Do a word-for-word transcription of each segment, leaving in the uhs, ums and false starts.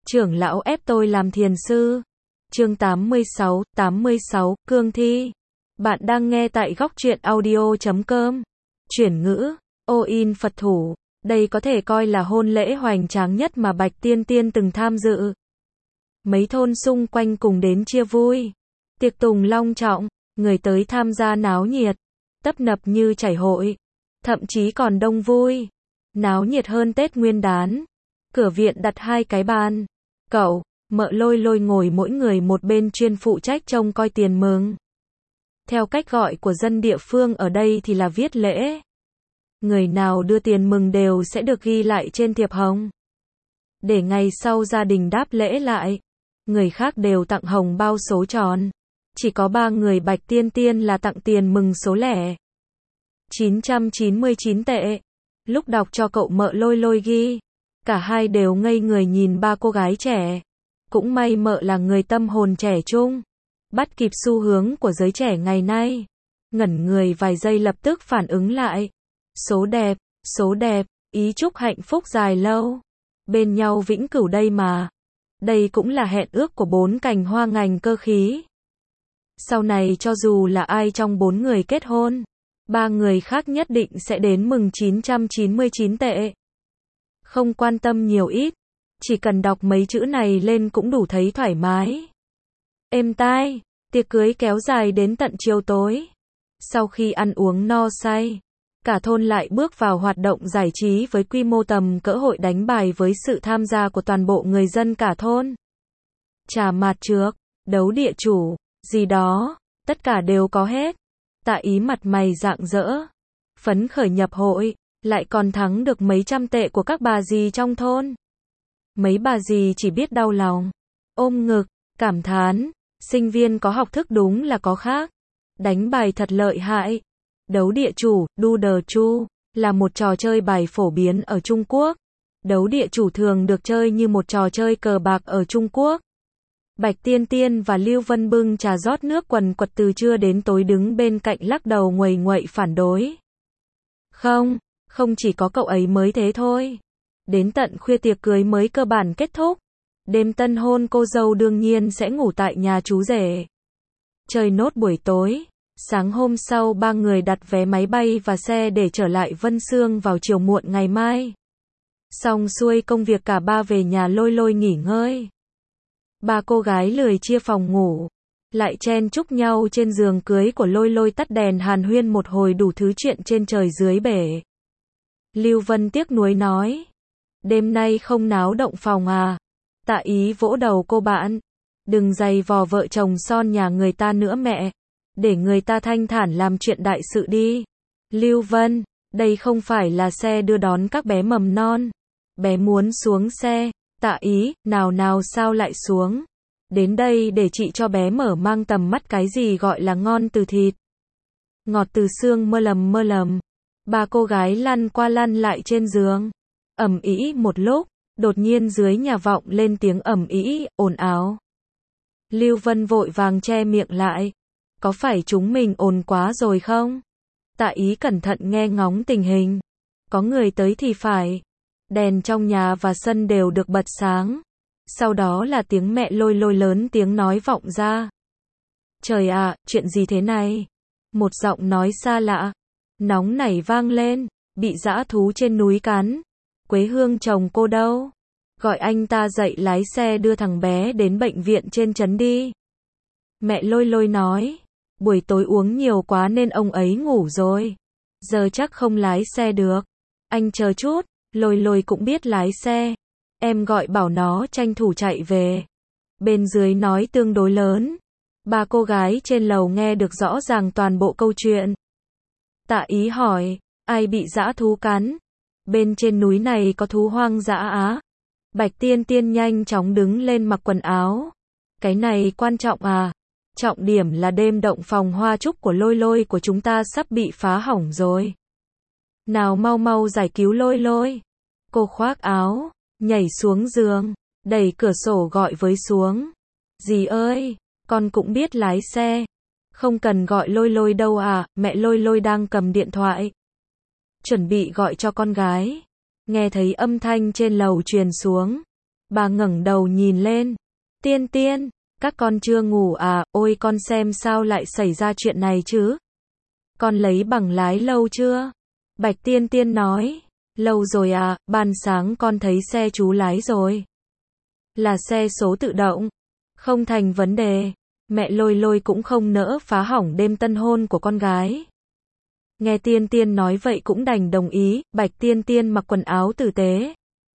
Trưởng lão ép tôi làm thiền sư. Chương tám mươi sáu, tám mươi sáu, cương thi. Bạn đang nghe tại góc truyện audio chấm com. Chuyển ngữ, ô in Phật thủ. Đây có thể coi là hôn lễ hoành tráng nhất mà Bạch Tiên Tiên từng tham dự. Mấy thôn xung quanh cùng đến chia vui. Tiệc tùng long trọng, người tới tham gia náo nhiệt, tấp nập như chảy hội. Thậm chí còn đông vui. Náo nhiệt hơn Tết Nguyên đán. Cửa viện đặt hai cái bàn. Cậu, Mợ Lôi Lôi ngồi mỗi người một bên chuyên phụ trách trông coi tiền mừng. Theo cách gọi của dân địa phương ở đây thì là viết lễ. Người nào đưa tiền mừng đều sẽ được ghi lại trên thiệp hồng. Để ngày sau gia đình đáp lễ lại. Người khác đều tặng hồng bao số tròn. Chỉ có ba người Bạch Tiên Tiên là tặng tiền mừng số lẻ. chín trăm chín mươi chín tệ. Lúc đọc cho cậu Mợ Lôi Lôi ghi, cả hai đều ngây người nhìn ba cô gái trẻ. Cũng may Mợ là người tâm hồn trẻ trung, bắt kịp xu hướng của giới trẻ ngày nay. Ngẩn người vài giây lập tức phản ứng lại. Số đẹp, số đẹp, ý chúc hạnh phúc dài lâu. Bên nhau vĩnh cửu đây mà. Đây cũng là hẹn ước của bốn cành hoa ngành cơ khí. Sau này cho dù là ai trong bốn người kết hôn, ba người khác nhất định sẽ đến mừng chín trăm chín mươi chín tệ. Không quan tâm nhiều ít, chỉ cần đọc mấy chữ này lên cũng đủ thấy thoải mái. Êm tai, tiệc cưới kéo dài đến tận chiều tối. Sau khi ăn uống no say, cả thôn lại bước vào hoạt động giải trí với quy mô tầm cỡ hội đánh bài với sự tham gia của toàn bộ người dân cả thôn. Trà mạt trược, đấu địa chủ, gì đó, tất cả đều có hết. Tạ Ý mặt mày rạng rỡ, phấn khởi nhập hội, lại còn thắng được mấy trăm tệ của các bà dì trong thôn. Mấy bà dì chỉ biết đau lòng, ôm ngực, cảm thán, sinh viên có học thức đúng là có khác. Đánh bài thật lợi hại. Đấu địa chủ, đu đờ chu, là một trò chơi bài phổ biến ở Trung Quốc. Đấu địa chủ thường được chơi như một trò chơi cờ bạc ở Trung Quốc. Bạch Tiên Tiên và Lưu Vân bưng trà rót nước quần quật từ trưa đến tối đứng bên cạnh lắc đầu nguầy nguậy phản đối. Không, không chỉ có cậu ấy mới thế thôi. Đến tận khuya tiệc cưới mới cơ bản kết thúc. Đêm tân hôn cô dâu đương nhiên sẽ ngủ tại nhà chú rể. Chơi nốt buổi tối. Sáng hôm sau ba người đặt vé máy bay và xe để trở lại Vân Xương vào chiều muộn ngày mai. Xong xuôi công việc cả ba về nhà Lôi Lôi nghỉ ngơi. Ba cô gái lười chia phòng ngủ, lại chen chúc nhau trên giường cưới của Lôi Lôi tắt đèn hàn huyên một hồi đủ thứ chuyện trên trời dưới bể. Lưu Vân tiếc nuối nói, đêm nay không náo động phòng à? Tạ Ý vỗ đầu cô bạn, đừng giày vò vợ chồng son nhà người ta nữa mẹ, để người ta thanh thản làm chuyện đại sự đi. Lưu Vân, đây không phải là xe đưa đón các bé mầm non. Bé muốn xuống xe. Tạ Ý, nào nào sao lại xuống? Đến đây để chị cho bé mở mang tầm mắt cái gì gọi là ngon từ thịt. Ngọt từ xương mơ lầm mơ lầm. Ba cô gái lăn qua lăn lại trên giường. Ầm ĩ một lúc, đột nhiên dưới nhà vọng lên tiếng ầm ĩ, ồn ào. Lưu Vân vội vàng che miệng lại. Có phải chúng mình ồn quá rồi không? Tạ Ý cẩn thận nghe ngóng tình hình. Có người tới thì phải. Đèn trong nhà và sân đều được bật sáng. Sau đó là tiếng mẹ Lôi Lôi lớn tiếng nói vọng ra. Trời ạ, chuyện gì thế này? Một giọng nói xa lạ, nóng nảy vang lên, bị dã thú trên núi cắn. Quế Hương chồng cô đâu? Gọi anh ta dậy lái xe đưa thằng bé đến bệnh viện trên trấn đi. Mẹ Lôi Lôi nói, buổi tối uống nhiều quá nên ông ấy ngủ rồi. Giờ chắc không lái xe được. Anh chờ chút. Lôi Lôi cũng biết lái xe. Em gọi bảo nó tranh thủ chạy về. Bên dưới nói tương đối lớn. Ba cô gái trên lầu nghe được rõ ràng toàn bộ câu chuyện. Tạ Ý hỏi, ai bị dã thú cắn? Bên trên núi này có thú hoang dã á? Bạch Tiên Tiên nhanh chóng đứng lên mặc quần áo. Cái này quan trọng à? Trọng điểm là đêm động phòng hoa trúc của Lôi Lôi của chúng ta sắp bị phá hỏng rồi. Nào mau mau giải cứu Lôi Lôi. Cô khoác áo, nhảy xuống giường, đẩy cửa sổ gọi với xuống. Dì ơi, con cũng biết lái xe. Không cần gọi Lôi Lôi đâu à, mẹ Lôi Lôi đang cầm điện thoại. Chuẩn bị gọi cho con gái. Nghe thấy âm thanh trên lầu truyền xuống. Bà ngẩng đầu nhìn lên. Tiên Tiên, các con chưa ngủ à, ôi con xem sao lại xảy ra chuyện này chứ. Con lấy bằng lái lâu chưa? Bạch Tiên Tiên nói. Lâu rồi à, ban sáng con thấy xe chú lái rồi. Là xe số tự động. Không thành vấn đề. Mẹ Lôi Lôi cũng không nỡ phá hỏng đêm tân hôn của con gái. Nghe Tiên Tiên nói vậy cũng đành đồng ý. Bạch Tiên Tiên mặc quần áo tử tế,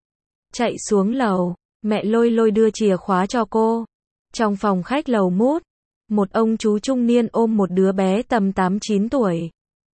chạy xuống lầu. Mẹ Lôi Lôi đưa chìa khóa cho cô. Trong phòng khách lầu mút, một ông chú trung niên ôm một đứa bé tầm tám chín tuổi.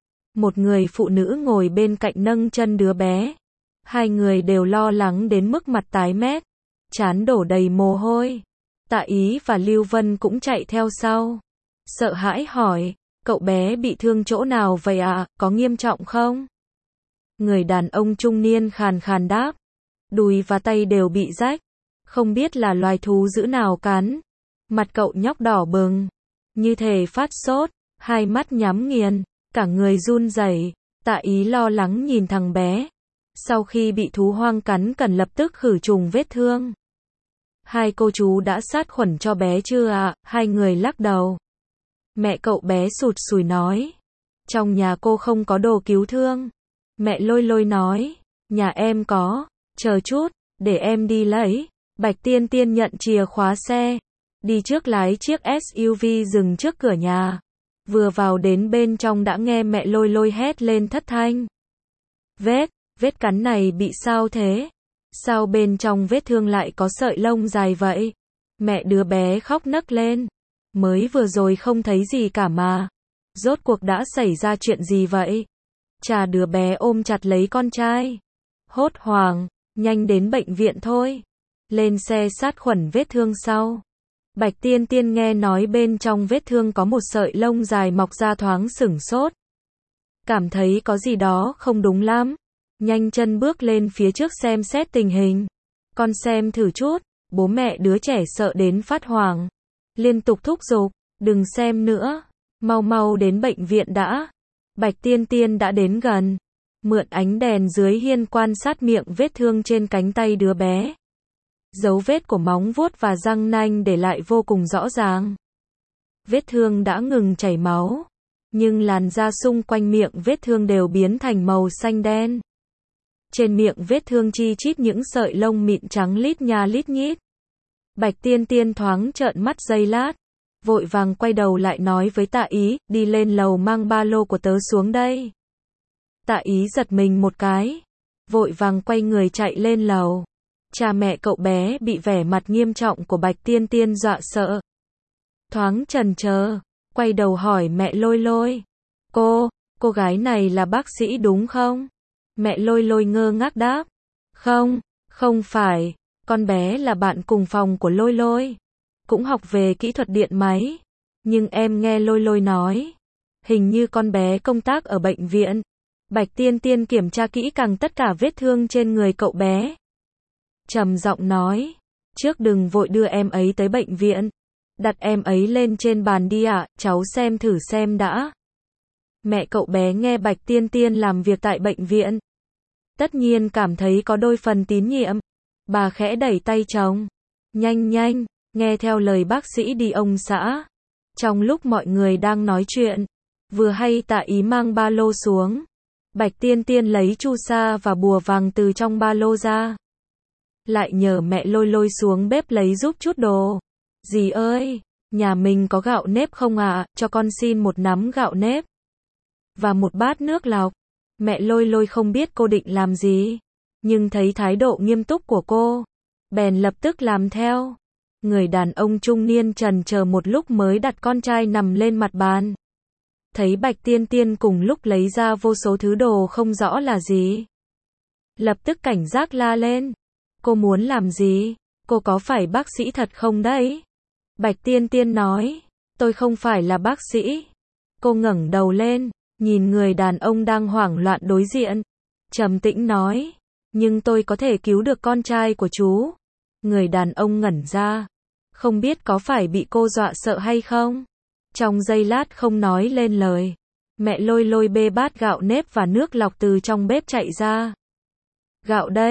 Một người phụ nữ ngồi bên cạnh nâng chân đứa bé. Hai người đều lo lắng đến mức mặt tái mét, trán đổ đầy mồ hôi. Tạ Ý và Lưu Vân cũng chạy theo sau. Sợ hãi hỏi, cậu bé bị thương chỗ nào vậy ạ, à? Có nghiêm trọng không? Người đàn ông trung niên khàn khàn đáp, đùi và tay đều bị rách, không biết là loài thú dữ nào cắn. Mặt cậu nhóc đỏ bừng, như thể phát sốt, hai mắt nhắm nghiền, cả người run rẩy. Tạ Ý lo lắng nhìn thằng bé. Sau khi bị thú hoang cắn cần lập tức khử trùng vết thương. Hai cô chú đã sát khuẩn cho bé chưa ạ? À? Hai người lắc đầu. Mẹ cậu bé sụt sùi nói, trong nhà cô không có đồ cứu thương. Mẹ Lôi Lôi nói, nhà em có, chờ chút, để em đi lấy. Bạch Tiên Tiên nhận chìa khóa xe, đi trước lái chiếc ét u vê dừng trước cửa nhà. Vừa vào đến bên trong đã nghe mẹ Lôi Lôi hét lên thất thanh. Vết, vết cắn này bị sao thế? Sao bên trong vết thương lại có sợi lông dài vậy? Mẹ đứa bé khóc nấc lên. Mới vừa rồi không thấy gì cả mà. Rốt cuộc đã xảy ra chuyện gì vậy? Cha đứa bé ôm chặt lấy con trai. Hốt hoảng, nhanh đến bệnh viện thôi. Lên xe sát khuẩn vết thương sau. Bạch Tiên Tiên nghe nói bên trong vết thương có một sợi lông dài mọc ra thoáng sửng sốt. Cảm thấy có gì đó không đúng lắm. Nhanh chân bước lên phía trước xem xét tình hình. Con xem thử chút. Bố mẹ đứa trẻ sợ đến phát hoảng, liên tục thúc giục, đừng xem nữa, mau mau đến bệnh viện đã. Bạch Tiên Tiên đã đến gần, mượn ánh đèn dưới hiên quan sát miệng vết thương trên cánh tay đứa bé. Dấu vết của móng vuốt và răng nanh để lại vô cùng rõ ràng. Vết thương đã ngừng chảy máu, nhưng làn da xung quanh miệng vết thương đều biến thành màu xanh đen. Trên miệng vết thương chi chít những sợi lông mịn trắng lít nha lít nhít. Bạch Tiên Tiên thoáng trợn mắt giây lát, vội vàng quay đầu lại nói với Tạ Ý, đi lên lầu mang ba lô của tớ xuống đây. Tạ Ý giật mình một cái, vội vàng quay người chạy lên lầu. Cha mẹ cậu bé bị vẻ mặt nghiêm trọng của Bạch Tiên Tiên dọa sợ. Thoáng chần chờ, quay đầu hỏi mẹ Lôi Lôi. Cô, cô gái này là bác sĩ đúng không? Mẹ Lôi Lôi ngơ ngác đáp. Không, không phải, con bé là bạn cùng phòng của Lôi Lôi. Cũng học về kỹ thuật điện máy. Nhưng em nghe Lôi Lôi nói, hình như con bé công tác ở bệnh viện. Bạch Tiên Tiên kiểm tra kỹ càng tất cả vết thương trên người cậu bé. Trầm giọng nói, trước đừng vội đưa em ấy tới bệnh viện. Đặt em ấy lên trên bàn đi ạ, cháu xem thử xem đã. Mẹ cậu bé nghe Bạch Tiên Tiên làm việc tại bệnh viện, tất nhiên cảm thấy có đôi phần tín nhiệm. Bà khẽ đẩy tay chồng. Nhanh nhanh, nghe theo lời bác sĩ đi ông xã. Trong lúc mọi người đang nói chuyện, vừa hay Tạ Ý mang ba lô xuống. Bạch Tiên Tiên lấy chu sa và bùa vàng từ trong ba lô ra. Lại nhờ mẹ Lôi Lôi xuống bếp lấy giúp chút đồ. Dì ơi, nhà mình có gạo nếp không ạ? À? Cho con xin một nắm gạo nếp và một bát nước lọc. Mẹ Lôi Lôi không biết cô định làm gì, nhưng thấy thái độ nghiêm túc của cô, bèn lập tức làm theo. Người đàn ông trung niên trần chờ một lúc mới đặt con trai nằm lên mặt bàn. Thấy Bạch Tiên Tiên cùng lúc lấy ra vô số thứ đồ không rõ là gì, lập tức cảnh giác la lên. Cô muốn làm gì? Cô có phải bác sĩ thật không đấy? Bạch Tiên Tiên nói, tôi không phải là bác sĩ. Cô ngẩng đầu lên, nhìn người đàn ông đang hoảng loạn đối diện, trầm tĩnh nói, nhưng tôi có thể cứu được con trai của chú. Người đàn ông ngẩn ra, không biết có phải bị cô dọa sợ hay không. Trong giây lát không nói lên lời, mẹ Lôi Lôi bê bát gạo nếp và nước lọc từ trong bếp chạy ra. Gạo đây,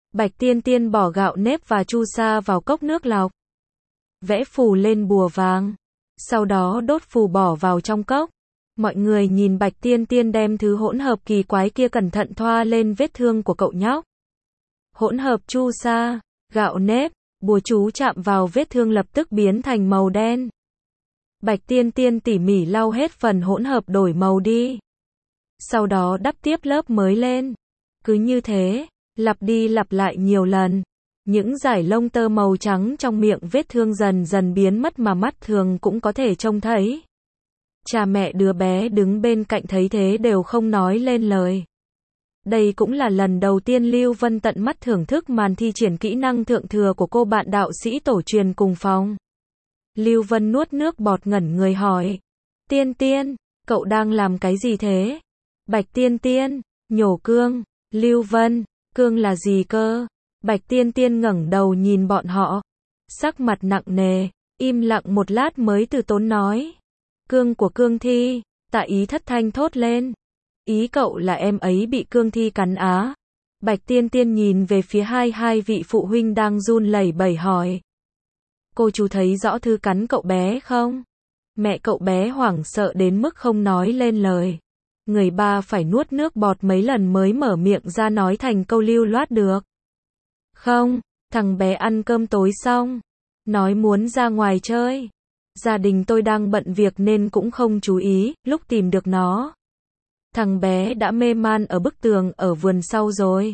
Bạch Tiên Tiên bỏ gạo nếp và chu sa vào cốc nước lọc. Vẽ phù lên bùa vàng. Sau đó đốt phù bỏ vào trong cốc. Mọi người nhìn Bạch Tiên Tiên đem thứ hỗn hợp kỳ quái kia cẩn thận thoa lên vết thương của cậu nhóc. Hỗn hợp chu sa, gạo nếp, bùa chú chạm vào vết thương lập tức biến thành màu đen. Bạch Tiên Tiên tỉ mỉ lau hết phần hỗn hợp đổi màu đi. Sau đó đắp tiếp lớp mới lên. Cứ như thế, lặp đi lặp lại nhiều lần. Những dải lông tơ màu trắng trong miệng vết thương dần dần biến mất mà mắt thường cũng có thể trông thấy. Cha mẹ đứa bé đứng bên cạnh thấy thế đều không nói lên lời. Đây cũng là lần đầu tiên Lưu Vân tận mắt thưởng thức màn thi triển kỹ năng thượng thừa của cô bạn đạo sĩ tổ truyền cùng phòng. Lưu Vân nuốt nước bọt ngẩn người hỏi. Tiên Tiên, cậu đang làm cái gì thế? Bạch Tiên Tiên, nhổ cương. Lưu Vân, cương là gì cơ? Bạch Tiên Tiên ngẩng đầu nhìn bọn họ. Sắc mặt nặng nề, im lặng một lát mới từ tốn nói. Cương của cương thi, Tạ Ý thất thanh thốt lên. Ý cậu là em ấy bị cương thi cắn á? Bạch Tiên Tiên nhìn về phía hai hai vị phụ huynh đang run lẩy bẩy hỏi. Cô chú thấy rõ thứ cắn cậu bé không? Mẹ cậu bé hoảng sợ đến mức không nói lên lời. Người ba phải nuốt nước bọt mấy lần mới mở miệng ra nói thành câu lưu loát được. Không, thằng bé ăn cơm tối xong. Nói muốn ra ngoài chơi. Gia đình tôi đang bận việc nên cũng không chú ý, lúc tìm được nó. Thằng bé đã mê man ở bức tường ở vườn sau rồi.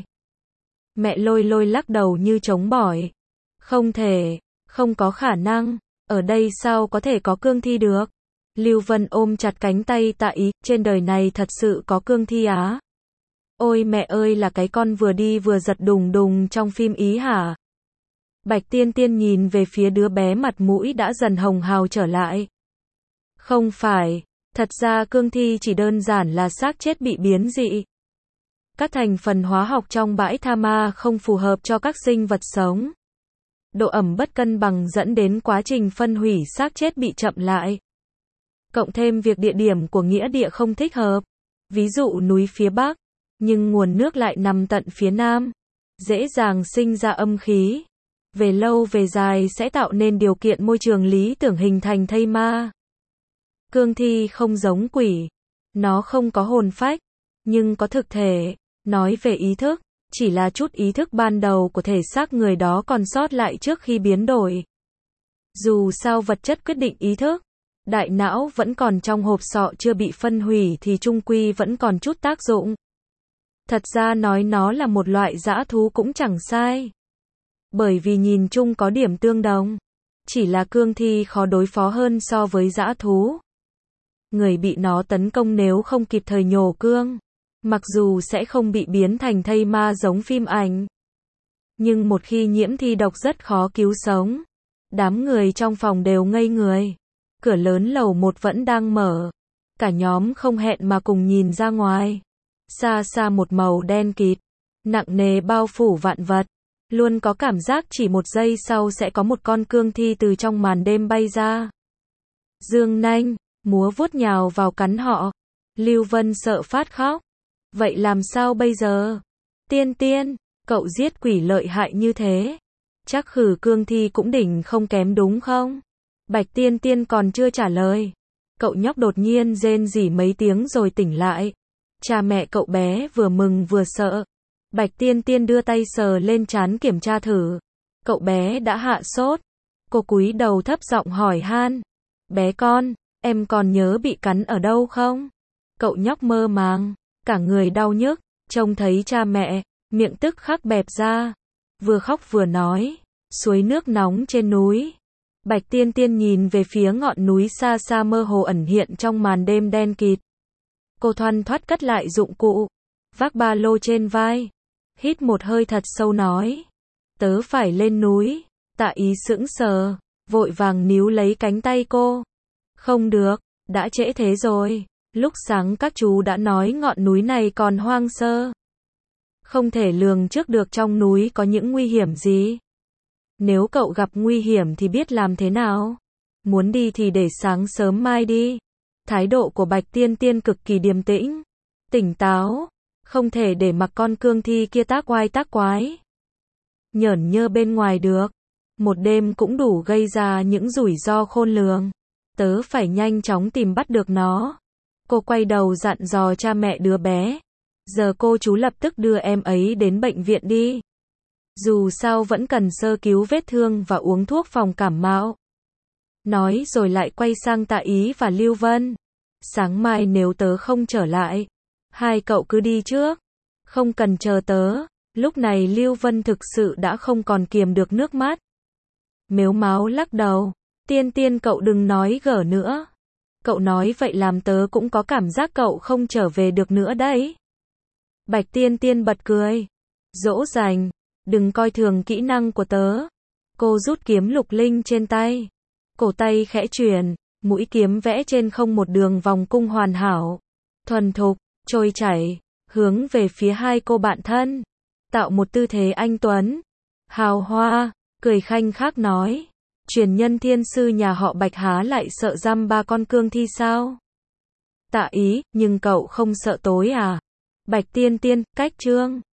Mẹ Lôi Lôi lắc đầu như trống bỏi. Không thể, không có khả năng, ở đây sao có thể có cương thi được? Lưu Vân ôm chặt cánh tay Tạ Ý, trên đời này thật sự có cương thi á? Ôi mẹ ơi, là cái con vừa đi vừa giật đùng đùng trong phim Ý hả? Bạch Tiên Tiên nhìn về phía đứa bé mặt mũi đã dần hồng hào trở lại. Không phải, thật ra cương thi chỉ đơn giản là xác chết bị biến dị. Các thành phần hóa học trong bãi tha ma không phù hợp cho các sinh vật sống. Độ ẩm bất cân bằng dẫn đến quá trình phân hủy xác chết bị chậm lại. Cộng thêm việc địa điểm của nghĩa địa không thích hợp. Ví dụ núi phía Bắc, nhưng nguồn nước lại nằm tận phía Nam. Dễ dàng sinh ra âm khí. Về lâu về dài sẽ tạo nên điều kiện môi trường lý tưởng hình thành thây ma. Cương thi không giống quỷ. Nó không có hồn phách, nhưng có thực thể. Nói về ý thức, chỉ là chút ý thức ban đầu của thể xác người đó còn sót lại trước khi biến đổi. Dù sao vật chất quyết định ý thức. Đại não vẫn còn trong hộp sọ chưa bị phân hủy thì chung quy vẫn còn chút tác dụng. Thật ra nói nó là một loại dã thú cũng chẳng sai. Bởi vì nhìn chung có điểm tương đồng. Chỉ là cương thi khó đối phó hơn so với dã thú. Người bị nó tấn công nếu không kịp thời nhổ cương, mặc dù sẽ không bị biến thành thây ma giống phim ảnh, nhưng một khi nhiễm thi độc rất khó cứu sống. Đám người trong phòng đều ngây người. Cửa lớn lầu một vẫn đang mở. Cả nhóm không hẹn mà cùng nhìn ra ngoài. Xa xa một màu đen kịt, nặng nề bao phủ vạn vật. Luôn có cảm giác chỉ một giây sau sẽ có một con cương thi từ trong màn đêm bay ra. Dương nanh, múa vuốt nhào vào cắn họ. Lưu Vân sợ phát khóc. Vậy làm sao bây giờ? Tiên Tiên, cậu giết quỷ lợi hại như thế. Chắc khử cương thi cũng đỉnh không kém đúng không? Bạch Tiên Tiên còn chưa trả lời. Cậu nhóc đột nhiên rên rỉ mấy tiếng rồi tỉnh lại. Cha mẹ cậu bé vừa mừng vừa sợ. Bạch Tiên Tiên đưa tay sờ lên trán kiểm tra thử. Cậu bé đã hạ sốt. Cô cúi đầu thấp giọng hỏi han. Bé con, em còn nhớ bị cắn ở đâu không? Cậu nhóc mơ màng, cả người đau nhức, trông thấy cha mẹ, miệng tức khắc bẹp ra. Vừa khóc vừa nói. Suối nước nóng trên núi. Bạch Tiên Tiên nhìn về phía ngọn núi xa xa mơ hồ ẩn hiện trong màn đêm đen kịt. Cô thoăn thoắt cất lại dụng cụ, vác ba lô trên vai, hít một hơi thật sâu nói. Tớ phải lên núi. Tạ Ý sững sờ, vội vàng níu lấy cánh tay cô. Không được, đã trễ thế rồi. Lúc sáng các chú đã nói ngọn núi này còn hoang sơ. Không thể lường trước được trong núi có những nguy hiểm gì. Nếu cậu gặp nguy hiểm thì biết làm thế nào? Muốn đi thì để sáng sớm mai đi. Thái độ của Bạch Tiên Tiên cực kỳ điềm tĩnh, tỉnh táo, không thể để mặc con cương thi kia tác oai tác quái. nhởn nhơ bên ngoài được. Một đêm cũng đủ gây ra những rủi ro khôn lường. Tớ phải nhanh chóng tìm bắt được nó. Cô quay đầu dặn dò cha mẹ đứa bé. Giờ cô chú lập tức đưa em ấy đến bệnh viện đi. Dù sao vẫn cần sơ cứu vết thương và uống thuốc phòng cảm mạo. Nói rồi lại quay sang Tạ Ý và Lưu Vân. Sáng mai nếu tớ không trở lại, hai cậu cứ đi trước. Không cần chờ tớ. Lúc này Lưu Vân thực sự đã không còn kiềm được nước mắt. Mếu máo lắc đầu. Tiên Tiên cậu đừng nói gở nữa. Cậu nói vậy làm tớ cũng có cảm giác cậu không trở về được nữa đấy. Bạch Tiên Tiên bật cười. Dỗ dành. Đừng coi thường kỹ năng của tớ. Cô rút kiếm lục linh trên tay. Cổ tay khẽ chuyển. Mũi kiếm vẽ trên không một đường vòng cung hoàn hảo. Thuần thục, trôi chảy. Hướng về phía hai cô bạn thân. Tạo một tư thế anh tuấn. Hào hoa. Cười khanh khách nói. Truyền nhân thiên sư nhà họ Bạch há lại sợ giam ba con cương thi sao? Tạ Ý, nhưng cậu không sợ tối à? Bạch Tiên Tiên, cách chương.